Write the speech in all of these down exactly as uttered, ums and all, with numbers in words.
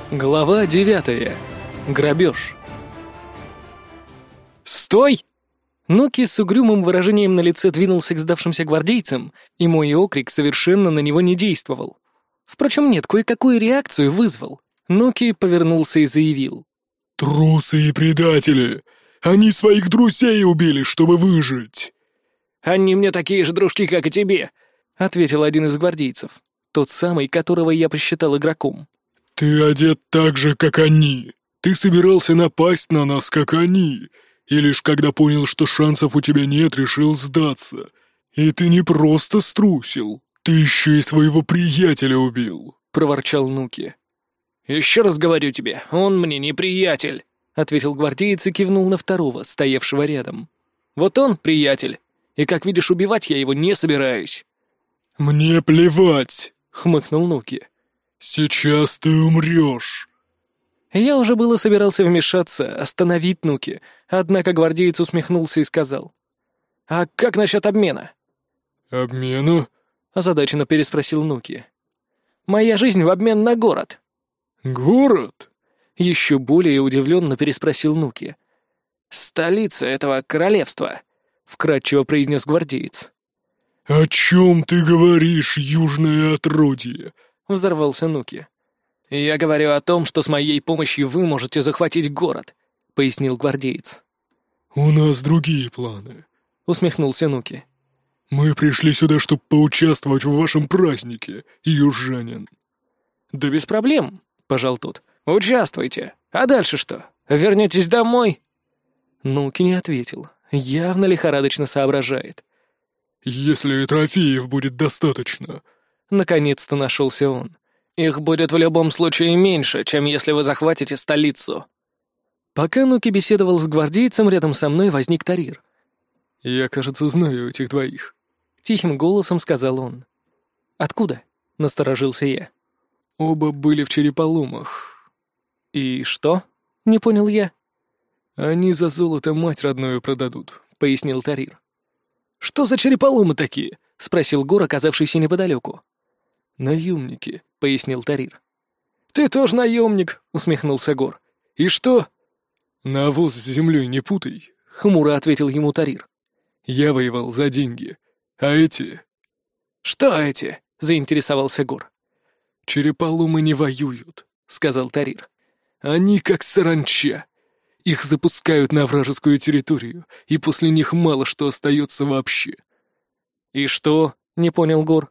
Глава девятая. Грабеж. «Стой!» Нуки с угрюмым выражением на лице двинулся к сдавшимся гвардейцам, и мой окрик совершенно на него не действовал. Впрочем, нет, кое-какую реакцию вызвал. Нуки повернулся и заявил. «Трусы и предатели! Они своих друзей убили, чтобы выжить!» «Они мне такие же дружки, как и тебе!» — ответил один из гвардейцев, тот самый, которого я посчитал игроком. «Ты одет так же, как они. Ты собирался напасть на нас, как они, и лишь когда понял, что шансов у тебя нет, решил сдаться. И ты не просто струсил, ты еще и своего приятеля убил», — проворчал Нуки. «Еще раз говорю тебе, он мне не приятель», — ответил гвардеец и кивнул на второго, стоявшего рядом. «Вот он приятель, и, как видишь, убивать я его не собираюсь». «Мне плевать», — хмыкнул Нуки. «Сейчас ты умрешь». Я уже было собирался вмешаться, остановить Нуки, однако гвардеец усмехнулся и сказал. «А как насчет обмена?» «Обмена?» — озадаченно переспросил Нуки. «Моя жизнь в обмен на город». «Город?» — еще более удивленно переспросил Нуки. «Столица этого королевства», — вкратчиво произнес гвардеец. «О чем ты говоришь, южное отродье?» — взорвался Нуки. «Я говорю о том, что с моей помощью вы можете захватить город», — пояснил гвардеец. «У нас другие планы», — усмехнулся Нуки. «Мы пришли сюда, чтобы поучаствовать в вашем празднике, южанин». «Да без проблем», — пожал тот. «Участвуйте. А дальше что? Вернетесь домой?» Нуки не ответил. Явно лихорадочно соображает. «Если трофеев будет достаточно», — наконец-то нашелся он. «Их будет в любом случае меньше, чем если вы захватите столицу». Пока Нуки беседовал с гвардейцем, рядом со мной возник Тарир. «Я, кажется, знаю этих двоих», — тихим голосом сказал он. «Откуда?» — насторожился я. «Оба были в череполомах». «И что?» — не понял я. «Они за золото мать родную продадут», — пояснил Тарир. «Что за череполомы такие?» — спросил Гор, оказавшийся неподалеку. «Наемники», — пояснил Тарир. «Ты тоже наемник», — усмехнулся Гор. «И что?» «Навоз с землей не путай», — хмуро ответил ему Тарир. «Я воевал за деньги, а эти...» «Что эти?» — заинтересовался Гор. «Череполомы не воюют», — сказал Тарир. «Они как саранча. Их запускают на вражескую территорию, и после них мало что остается вообще». «И что?» — не понял Гор.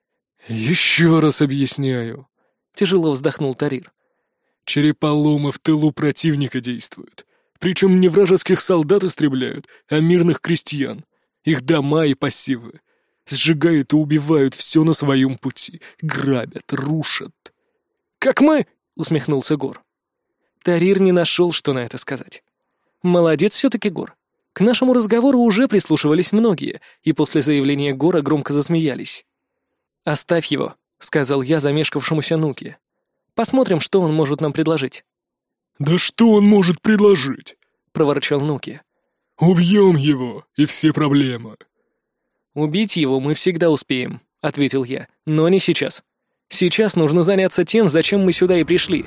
«Еще раз объясняю», — тяжело вздохнул Тарир. «Череполомы в тылу противника действуют. Причем не вражеских солдат истребляют, а мирных крестьян, их дома и пассивы. Сжигают и убивают все на своем пути, грабят, рушат». «Как мы?» — усмехнулся Гор. Тарир не нашел, что на это сказать. «Молодец все-таки, Гор. К нашему разговору уже прислушивались многие, и после заявления Гора громко засмеялись. «Оставь его», — сказал я замешкавшемуся Нуки. «Посмотрим, что он может нам предложить». «Да что он может предложить?» — проворчал Нуки. «Убьем его, и все проблемы». «Убить его мы всегда успеем», — ответил я, — «но не сейчас. Сейчас нужно заняться тем, зачем мы сюда и пришли».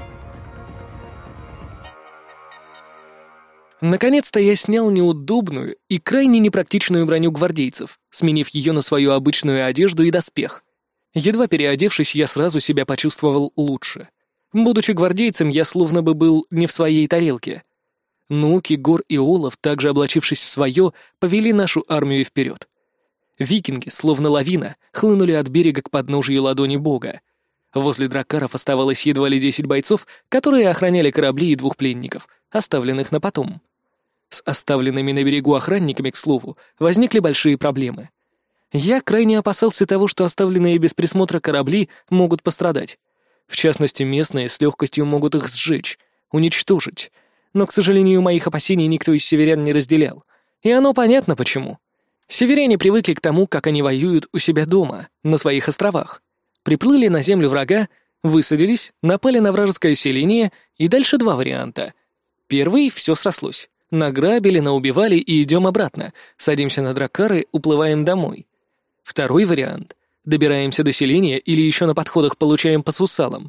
Наконец-то я снял неудобную и крайне непрактичную броню гвардейцев, сменив ее на свою обычную одежду и доспех. Едва переодевшись, я сразу себя почувствовал лучше. Будучи гвардейцем, я словно бы был не в своей тарелке. Нуки, Гор и Олаф, также облачившись в свое, повели нашу армию вперед. Викинги, словно лавина, хлынули от берега к подножию ладони бога. Возле дракаров оставалось едва ли десять бойцов, которые охраняли корабли и двух пленников, оставленных на потом. С оставленными на берегу охранниками, к слову, возникли большие проблемы. Я крайне опасался того, что оставленные без присмотра корабли могут пострадать. В частности, местные с легкостью могут их сжечь, уничтожить. Но, к сожалению, моих опасений никто из северян не разделял. И оно понятно почему. Северяне привыкли к тому, как они воюют у себя дома, на своих островах. Приплыли на землю врага, высадились, напали на вражеское селение, и дальше два варианта. Первый — все срослось. Награбили, наубивали и идем обратно. Садимся на дракары, уплываем домой. Второй вариант — добираемся до селения или еще на подходах получаем по сусалам.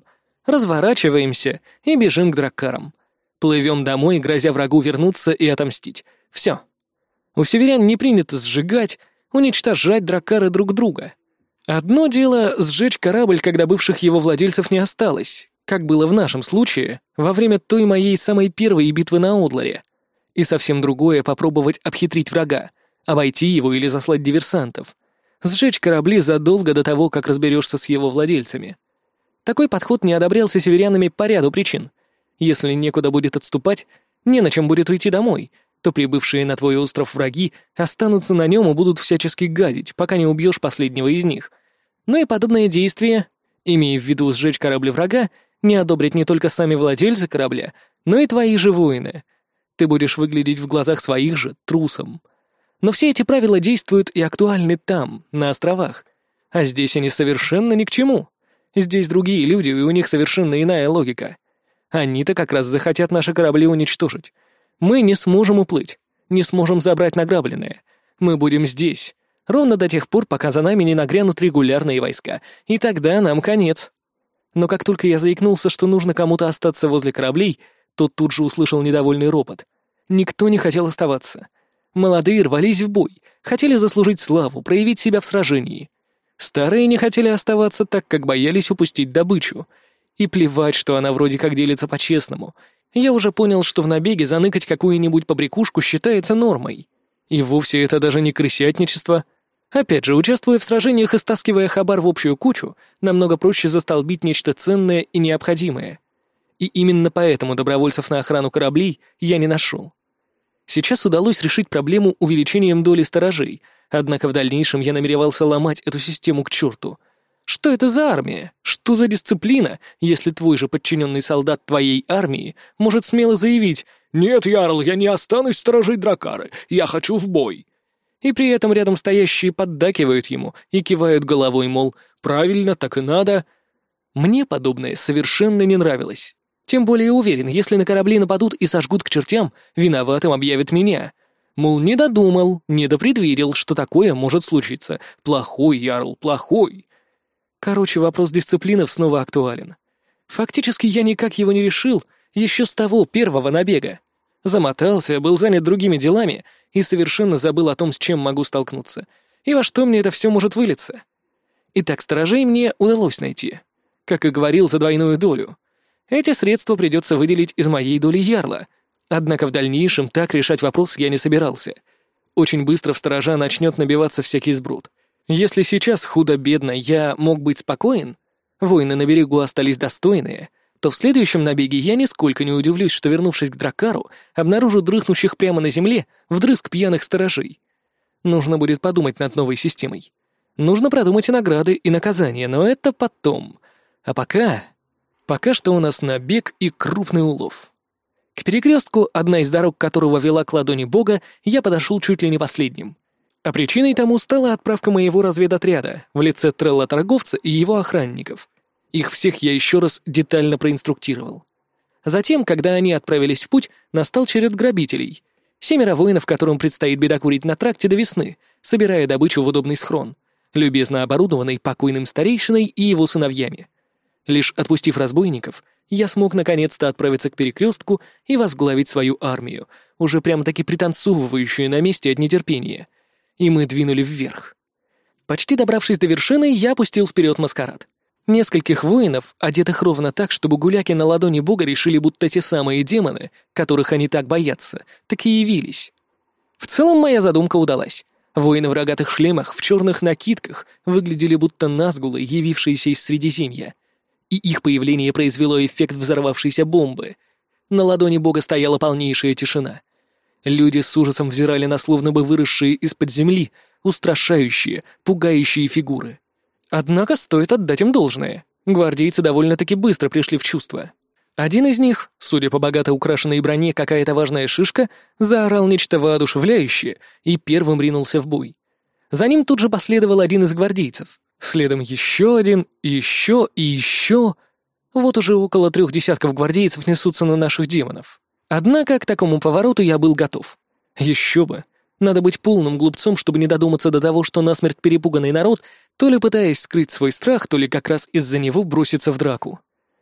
разворачиваемся и бежим к драккарам. Плывем домой, грозя врагу вернуться и отомстить. Все. У северян не принято сжигать, уничтожать драккары друг друга. Одно дело — сжечь корабль, когда бывших его владельцев не осталось, как было в нашем случае во время той моей самой первой битвы на Одларе. И совсем другое — попробовать обхитрить врага, обойти его или заслать диверсантов. Сжечь корабли задолго до того, как разберешься с его владельцами. Такой подход не одобрялся северянами по ряду причин. Если некуда будет отступать, не на чем будет уйти домой, то прибывшие на твой остров враги останутся на нем и будут всячески гадить, пока не убьешь последнего из них. Но и подобные действия, имея в виду сжечь корабль врага, не одобрят не только сами владельцы корабля, но и твои же воины. Ты будешь выглядеть в глазах своих же трусом. Но все эти правила действуют и актуальны там, на островах. А здесь они совершенно ни к чему. Здесь другие люди, и у них совершенно иная логика. Они-то как раз захотят наши корабли уничтожить. Мы не сможем уплыть, не сможем забрать награбленное. Мы будем здесь, ровно до тех пор, пока за нами не нагрянут регулярные войска, и тогда нам конец. Но как только я заикнулся, что нужно кому-то остаться возле кораблей, то тут же услышал недовольный ропот. Никто не хотел оставаться. Молодые рвались в бой, хотели заслужить славу, проявить себя в сражении. Старые не хотели оставаться, так как боялись упустить добычу. И плевать, что она вроде как делится по-честному. Я уже понял, что в набеге заныкать какую-нибудь побрякушку считается нормой. И вовсе это даже не крысятничество. Опять же, участвуя в сражениях и стаскивая хабар в общую кучу, намного проще застолбить нечто ценное и необходимое. И именно поэтому добровольцев на охрану кораблей я не нашел. Сейчас удалось решить проблему увеличением доли сторожей, однако в дальнейшем я намеревался ломать эту систему к черту. Что это за армия? Что за дисциплина, если твой же подчиненный солдат твоей армии может смело заявить: «Нет, Ярл, я не останусь сторожить дракары, я хочу в бой». И при этом рядом стоящие поддакивают ему и кивают головой, мол, правильно, так и надо. Мне подобное совершенно не нравилось. Тем более уверен, если на корабли нападут и сожгут к чертям, виноватым объявят меня. Мол, не додумал, не допредвидел, что такое может случиться. Плохой, Ярл, плохой. Короче, вопрос дисциплины снова актуален. Фактически я никак его не решил еще с того первого набега. Замотался, был занят другими делами и совершенно забыл о том, с чем могу столкнуться, и во что мне это все может вылиться. Итак, сторожей мне удалось найти. Как и говорил, за двойную долю. Эти средства придется выделить из моей доли ярла, однако в дальнейшем так решать вопрос я не собирался. Очень быстро в сторожа начнет набиваться всякий сброд. Если сейчас худо-бедно я мог быть спокоен, воины на берегу остались достойные, то в следующем набеге я нисколько не удивлюсь, что, вернувшись к драккару, обнаружу дрыхнущих прямо на земле вдрызг пьяных сторожей. Нужно будет подумать над новой системой. Нужно продумать и награды, и наказания, но это потом. А пока... Пока что у нас набег и крупный улов. К перекрестку, одна из дорог которого вела к ладони бога, я подошел чуть ли не последним. А причиной тому стала отправка моего разведотряда в лице трелла-торговца и его охранников. Их всех я еще раз детально проинструктировал. Затем, когда они отправились в путь, настал черед грабителей. Семеро воинов, которым предстоит бедокурить на тракте до весны, собирая добычу в удобный схрон, любезно оборудованный покойным старейшиной и его сыновьями. Лишь отпустив разбойников, я смог наконец-то отправиться к перекрестку и возглавить свою армию, уже прямо-таки пританцовывающую на месте от нетерпения. И мы двинули вверх. Почти добравшись до вершины, я пустил вперед маскарад. Нескольких воинов, одетых ровно так, чтобы гуляки на ладони бога решили, будто те самые демоны, которых они так боятся, так и явились. В целом моя задумка удалась. Воины в рогатых шлемах, в черных накидках выглядели будто назгулы, явившиеся из Средиземья. И их появление произвело эффект взорвавшейся бомбы. На ладони бога стояла полнейшая тишина. Люди с ужасом взирали на словно бы выросшие из-под земли, устрашающие, пугающие фигуры. Однако стоит отдать им должное. Гвардейцы довольно-таки быстро пришли в чувство. Один из них, судя по богато украшенной броне какая-то важная шишка, заорал нечто воодушевляющее и первым ринулся в бой. За ним тут же последовал один из гвардейцев. Следом еще один, и еще, и еще. Вот уже около трех десятков гвардейцев несутся на наших демонов. Однако к такому повороту я был готов. Еще бы. Надо быть полным глупцом, чтобы не додуматься до того, что насмерть перепуганный народ, то ли пытаясь скрыть свой страх, то ли как раз из-за него бросится в драку.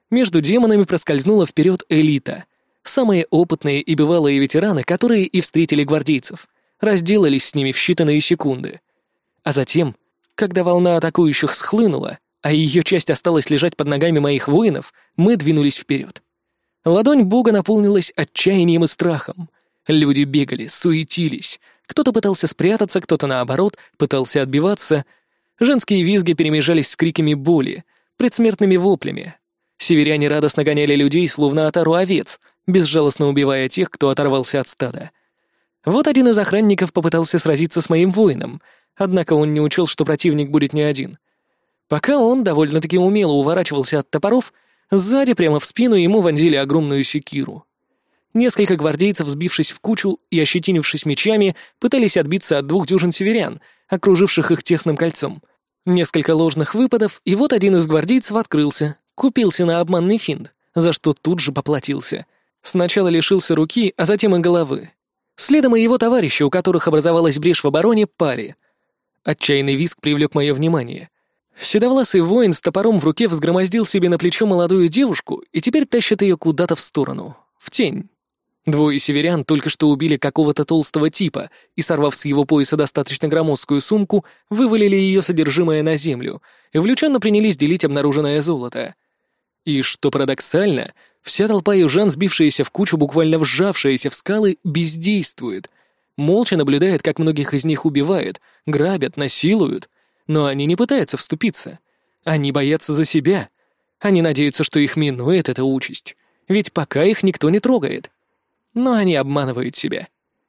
Между демонами проскользнула вперед элита. Самые опытные и бывалые ветераны, которые и встретили гвардейцев, разделались с ними в считанные секунды. А затем, когда волна атакующих схлынула, а ее часть осталась лежать под ногами моих воинов, мы двинулись вперед. Ладонь бога наполнилась отчаянием и страхом. Люди бегали, суетились. Кто-то пытался спрятаться, кто-то, наоборот, пытался отбиваться. Женские визги перемежались с криками боли, предсмертными воплями. Северяне радостно гоняли людей, словно отару овец, безжалостно убивая тех, кто оторвался от стада. Вот один из охранников попытался сразиться с моим воином, однако он не учел, что противник будет не один. Пока он довольно-таки умело уворачивался от топоров, сзади прямо в спину ему вонзили огромную секиру. Несколько гвардейцев, сбившись в кучу и ощетинившись мечами, пытались отбиться от двух дюжин северян, окруживших их тесным кольцом. Несколько ложных выпадов, и вот один из гвардейцев открылся, купился на обманный финт, за что тут же поплатился. Сначала лишился руки, а затем и головы. Следом и его товарищи, у которых образовалась брешь в обороне, пали. Отчаянный визг привлек мое внимание. Седовласый воин с топором в руке взгромоздил себе на плечо молодую девушку и теперь тащит ее куда-то в сторону, в тень. Двое северян только что убили какого-то толстого типа и, сорвав с его пояса достаточно громоздкую сумку, вывалили ее содержимое на землю и увлеченно принялись делить обнаруженное золото. И, что парадоксально, вся толпа южан, сбившаяся в кучу, буквально вжавшаяся в скалы, бездействует. Молча наблюдает, как многих из них убивают, грабят, насилуют. Но они не пытаются вступиться. Они боятся за себя. Они надеются, что их минует эта участь. Ведь пока их никто не трогает. Но они обманывают себя.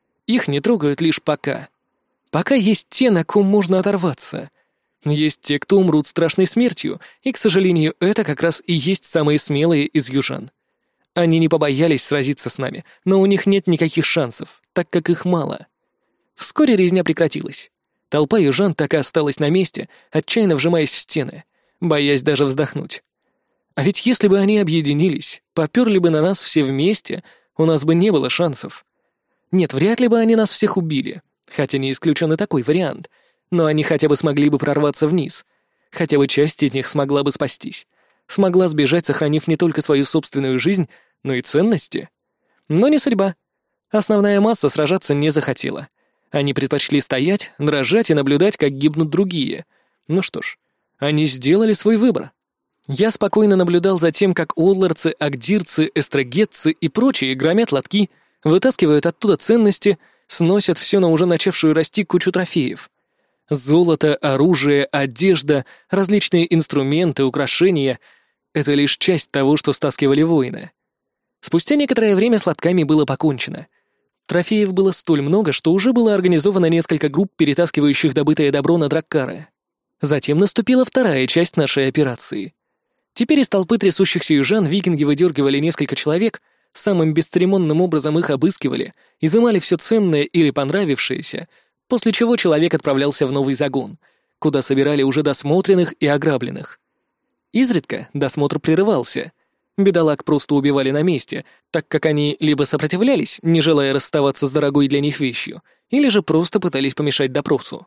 Их не трогают лишь пока. Пока есть те, на ком можно оторваться. Есть те, кто умрут страшной смертью, и, к сожалению, это как раз и есть самые смелые из южан. Они не побоялись сразиться с нами, но у них нет никаких шансов, так как их мало. Вскоре резня прекратилась. Толпа южан так и осталась на месте, отчаянно вжимаясь в стены, боясь даже вздохнуть. А ведь если бы они объединились, попёрли бы на нас все вместе, у нас бы не было шансов. Нет, вряд ли бы они нас всех убили, хотя не исключен и такой вариант, но они хотя бы смогли бы прорваться вниз, хотя бы часть из них смогла бы спастись, смогла сбежать, сохранив не только свою собственную жизнь, но и ценности. Но не судьба. Основная масса сражаться не захотела. Они предпочли стоять, дрожать и наблюдать, как гибнут другие. Ну что ж, они сделали свой выбор. Я спокойно наблюдал за тем, как олларцы, агдирцы, эстрагетцы и прочие громят лотки, вытаскивают оттуда ценности, сносят все на уже начавшую расти кучу трофеев. Золото, оружие, одежда, различные инструменты, украшения — это лишь часть того, что стаскивали воины. Спустя некоторое время с лотками было покончено. Трофеев было столь много, что уже было организовано несколько групп, перетаскивающих добытое добро на драккары. Затем наступила вторая часть нашей операции. Теперь из толпы трясущихся южан викинги выдергивали несколько человек, самым бесцеремонным образом их обыскивали, изымали все ценное или понравившееся, после чего человек отправлялся в новый загон, куда собирали уже досмотренных и ограбленных. Изредка досмотр прерывался. Бедолаг просто убивали на месте, так как они либо сопротивлялись, не желая расставаться с дорогой для них вещью, или же просто пытались помешать допросу.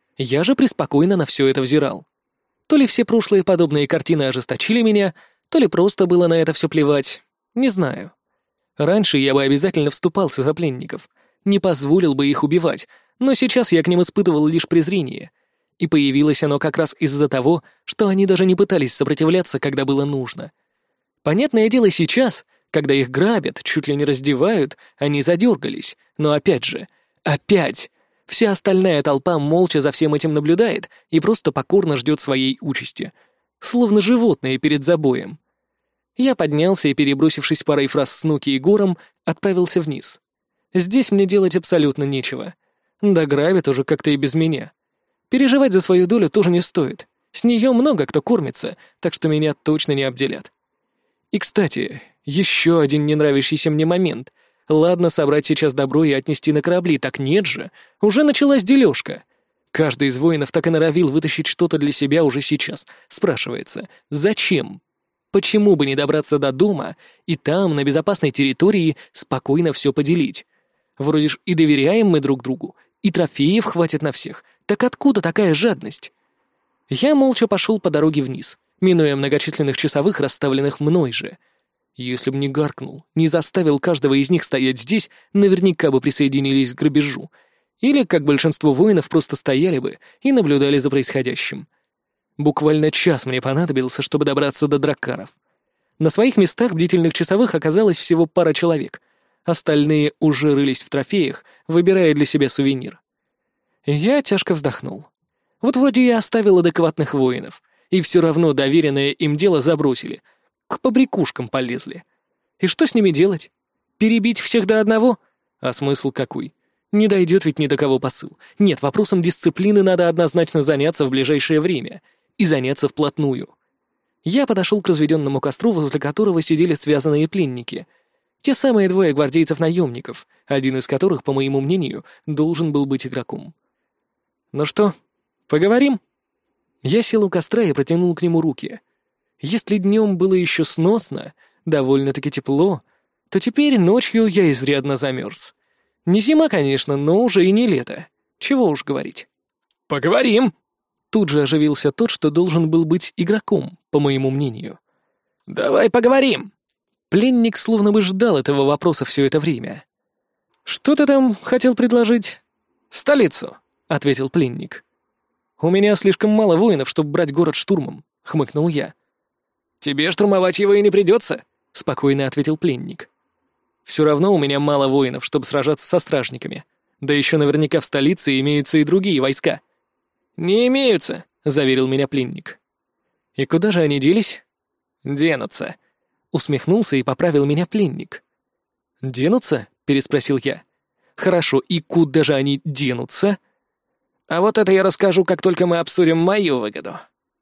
Я же преспокойно на все это взирал. То ли все прошлые подобные картины ожесточили меня, то ли просто было на это все плевать, не знаю. Раньше я бы обязательно вступался за пленников, не позволил бы их убивать, но сейчас я к ним испытывал лишь презрение. И появилось оно как раз из-за того, что они даже не пытались сопротивляться, когда было нужно. Понятное дело, сейчас, когда их грабят, чуть ли не раздевают, они задергались, но опять же, опять, вся остальная толпа молча за всем этим наблюдает и просто покорно ждет своей участи, словно животные перед забоем. Я поднялся и, перебросившись парой фраз с Нуки и Гором, отправился вниз. Здесь мне делать абсолютно нечего. Да грабят уже как-то и без меня. Переживать за свою долю тоже не стоит. С нее много кто кормится, так что меня точно не обделят. И, кстати, еще один ненравящийся мне момент. Ладно, собрать сейчас добро и отнести на корабли, так нет же. Уже началась дележка. Каждый из воинов так и норовил вытащить что-то для себя уже сейчас. Спрашивается, зачем? Почему бы не добраться до дома и там, на безопасной территории, спокойно все поделить? Вроде ж и доверяем мы друг другу, и трофеев хватит на всех. Так откуда такая жадность? Я молча пошел по дороге вниз, минуя многочисленных часовых, расставленных мной же. Если б не гаркнул, не заставил каждого из них стоять здесь, наверняка бы присоединились к грабежу. Или, как большинство воинов, просто стояли бы и наблюдали за происходящим. Буквально час мне понадобился, чтобы добраться до драккаров. На своих местах бдительных часовых оказалось всего пара человек. Остальные уже рылись в трофеях, выбирая для себя сувенир. Я тяжко вздохнул. Вот вроде я оставил адекватных воинов, и все равно доверенное им дело забросили. К побрякушкам полезли. И что с ними делать? Перебить всех до одного? А смысл какой? Не дойдет ведь ни до кого посыл. Нет, вопросом дисциплины надо однозначно заняться в ближайшее время. И заняться вплотную. Я подошел к разведенному костру, возле которого сидели связанные пленники. Те самые двое гвардейцев-наемников, один из которых, по моему мнению, должен был быть игроком. «Ну что, поговорим?» Я сел у костра и протянул к нему руки. Если днем было еще сносно, довольно-таки тепло, то теперь ночью я изрядно замерз. Не зима, конечно, но уже и не лето. Чего уж говорить. «Поговорим!» Тут же оживился тот, что должен был быть игроком, по моему мнению. «Давай поговорим!» Пленник словно бы ждал этого вопроса все это время. «Что ты там хотел предложить?» «Столицу», — ответил пленник. «У меня слишком мало воинов, чтобы брать город штурмом», — хмыкнул я. «Тебе штурмовать его и не придется», — спокойно ответил пленник. «Все равно у меня мало воинов, чтобы сражаться со стражниками. Да еще наверняка в столице имеются и другие войска». «Не имеются», — заверил меня пленник. «И куда же они делись?» «Денутся», — усмехнулся и поправил меня пленник. «Денутся?» — переспросил я. «Хорошо, и куда же они денутся?» «А вот это я расскажу, как только мы обсудим мою выгоду».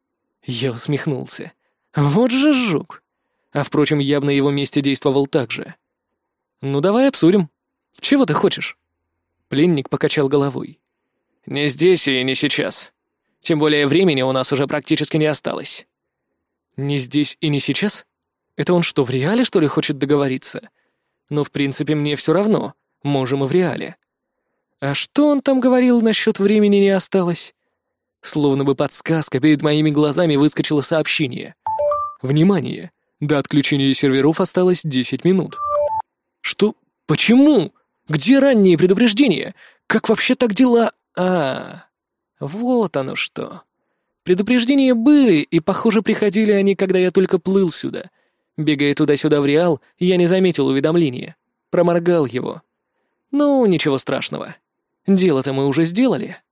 Я усмехнулся. «Вот же жук!» А, впрочем, я бы на его месте действовал так же. «Ну, давай обсудим. Чего ты хочешь?» Пленник покачал головой. «Не здесь и не сейчас. Тем более времени у нас уже практически не осталось». «Не здесь и не сейчас? Это он что, в реале, что ли, хочет договориться? Ну, в принципе, мне все равно. Можем и в реале. А что он там говорил насчет времени не осталось?» Словно бы подсказка, перед моими глазами выскочило сообщение. «Внимание! До отключения серверов осталось десять минут». «Что? Почему? Где ранние предупреждения? Как вообще так дела?» А, вот оно что. Предупреждения были, и, похоже, приходили они, когда я только плыл сюда. Бегая туда-сюда в Реал, я не заметил уведомления. Проморгал его. Ну, ничего страшного. Дело-то мы уже сделали.